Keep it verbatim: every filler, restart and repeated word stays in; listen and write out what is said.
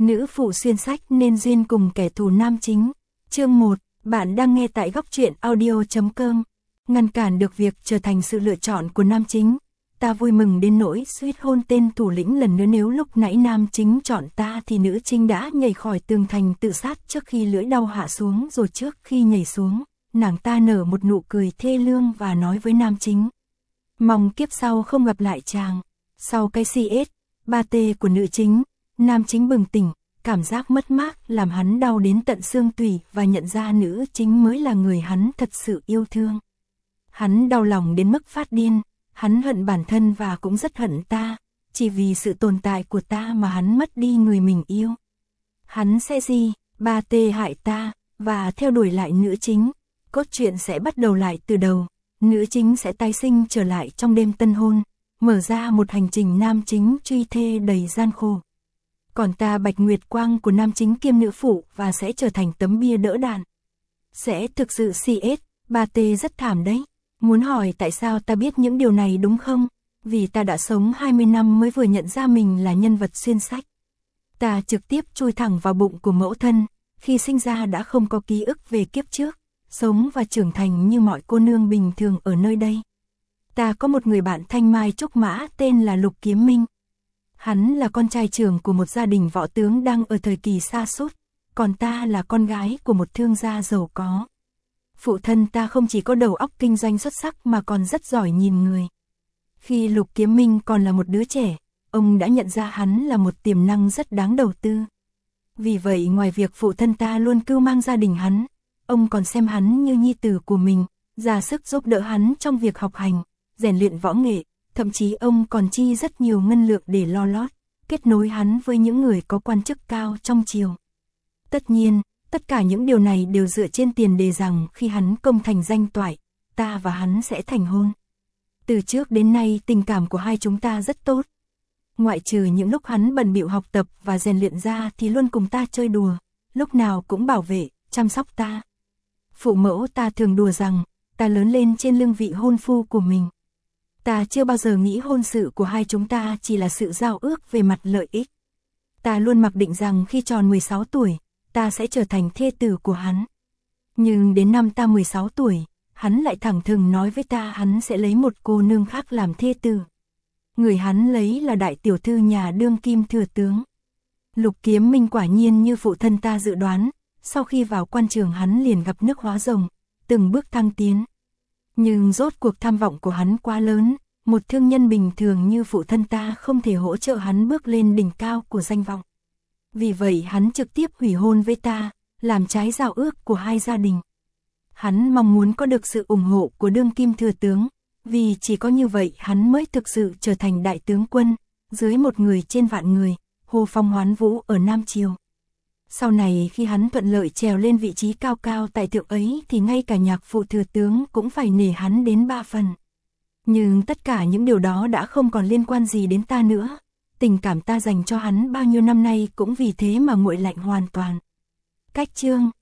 Nữ phụ xuyên sách nên duyên cùng kẻ thù nam chính. Chương một, bạn đang nghe tại góc truyện audio chấm com. Ngăn cản được việc trở thành sự lựa chọn của nam chính. Ta vui mừng đến nỗi suýt hôn tên thủ lĩnh lần nữa, nếu lúc nãy nam chính chọn ta thì nữ chính đã nhảy khỏi tường thành tự sát trước khi lưỡi đao hạ xuống, rồi trước khi nhảy xuống, nàng ta nở một nụ cười thê lương và nói với nam chính: mong kiếp sau không gặp lại chàng. Sau cái xê ét, ba tê của nữ chính, nam chính bừng tỉnh, cảm giác mất mát làm hắn đau đến tận xương tủy và nhận ra nữ chính mới là người hắn thật sự yêu thương. Hắn đau lòng đến mức phát điên, hắn hận bản thân và cũng rất hận ta, chỉ vì sự tồn tại của ta mà hắn mất đi người mình yêu. Hắn sẽ gì, ba tê hại ta, và theo đuổi lại nữ chính, cốt truyện sẽ bắt đầu lại từ đầu, nữ chính sẽ tái sinh trở lại trong đêm tân hôn, mở ra một hành trình nam chính truy thê đầy gian khổ. Còn ta Bạch Nguyệt Quang của nam chính kiêm nữ phụ và sẽ trở thành tấm bia đỡ đạn. Sẽ thực sự xê ét, ba tê rất thảm đấy. Muốn hỏi tại sao ta biết những điều này đúng không? Vì ta đã sống hai mươi năm mới vừa nhận ra mình là nhân vật xuyên sách. Ta trực tiếp chui thẳng vào bụng của mẫu thân, khi sinh ra đã không có ký ức về kiếp trước, sống và trưởng thành như mọi cô nương bình thường ở nơi đây. Ta có một người bạn thanh mai trúc mã tên là Lục Kiếm Minh. Hắn là con trai trưởng của một gia đình võ tướng đang ở thời kỳ sa sút, còn ta là con gái của một thương gia giàu có. Phụ thân ta không chỉ có đầu óc kinh doanh xuất sắc mà còn rất giỏi nhìn người. Khi Lục Kiếm Minh còn là một đứa trẻ, ông đã nhận ra hắn là một tiềm năng rất đáng đầu tư. Vì vậy ngoài việc phụ thân ta luôn cưu mang gia đình hắn, ông còn xem hắn như nhi tử của mình, ra sức giúp đỡ hắn trong việc học hành, rèn luyện võ nghệ, thậm chí ông còn chi rất nhiều ngân lượng để lo lót, kết nối hắn với những người có quan chức cao trong triều. Tất nhiên, tất cả những điều này đều dựa trên tiền đề rằng khi hắn công thành danh toại, ta và hắn sẽ thành hôn. Từ trước đến nay tình cảm của hai chúng ta rất tốt. Ngoại trừ những lúc hắn bận bịu học tập và rèn luyện ra thì luôn cùng ta chơi đùa, lúc nào cũng bảo vệ, chăm sóc ta. Phụ mẫu ta thường đùa rằng, ta lớn lên trên lưng vị hôn phu của mình. Ta chưa bao giờ nghĩ hôn sự của hai chúng ta chỉ là sự giao ước về mặt lợi ích. Ta luôn mặc định rằng khi tròn mười sáu tuổi, ta sẽ trở thành thê tử của hắn. Nhưng đến năm ta mười sáu tuổi, hắn lại thẳng thừng nói với ta hắn sẽ lấy một cô nương khác làm thê tử. Người hắn lấy là đại tiểu thư nhà đương kim thừa tướng. Lục Kiếm Minh quả nhiên như phụ thân ta dự đoán, sau khi vào quan trường hắn liền gặp nước hóa rồng, từng bước thăng tiến. Nhưng rốt cuộc tham vọng của hắn quá lớn, một thương nhân bình thường như phụ thân ta không thể hỗ trợ hắn bước lên đỉnh cao của danh vọng. Vì vậy hắn trực tiếp hủy hôn với ta, làm trái giao ước của hai gia đình. Hắn mong muốn có được sự ủng hộ của đương kim thừa tướng, vì chỉ có như vậy hắn mới thực sự trở thành đại tướng quân, dưới một người trên vạn người, hô phong hoán vũ ở Nam Triều. Sau này khi hắn thuận lợi trèo lên vị trí cao cao tại thượng ấy thì ngay cả nhạc phụ thừa tướng cũng phải nể hắn đến ba phần. Nhưng tất cả những điều đó đã không còn liên quan gì đến ta nữa. Tình cảm ta dành cho hắn bao nhiêu năm nay cũng vì thế mà nguội lạnh hoàn toàn. Cách chương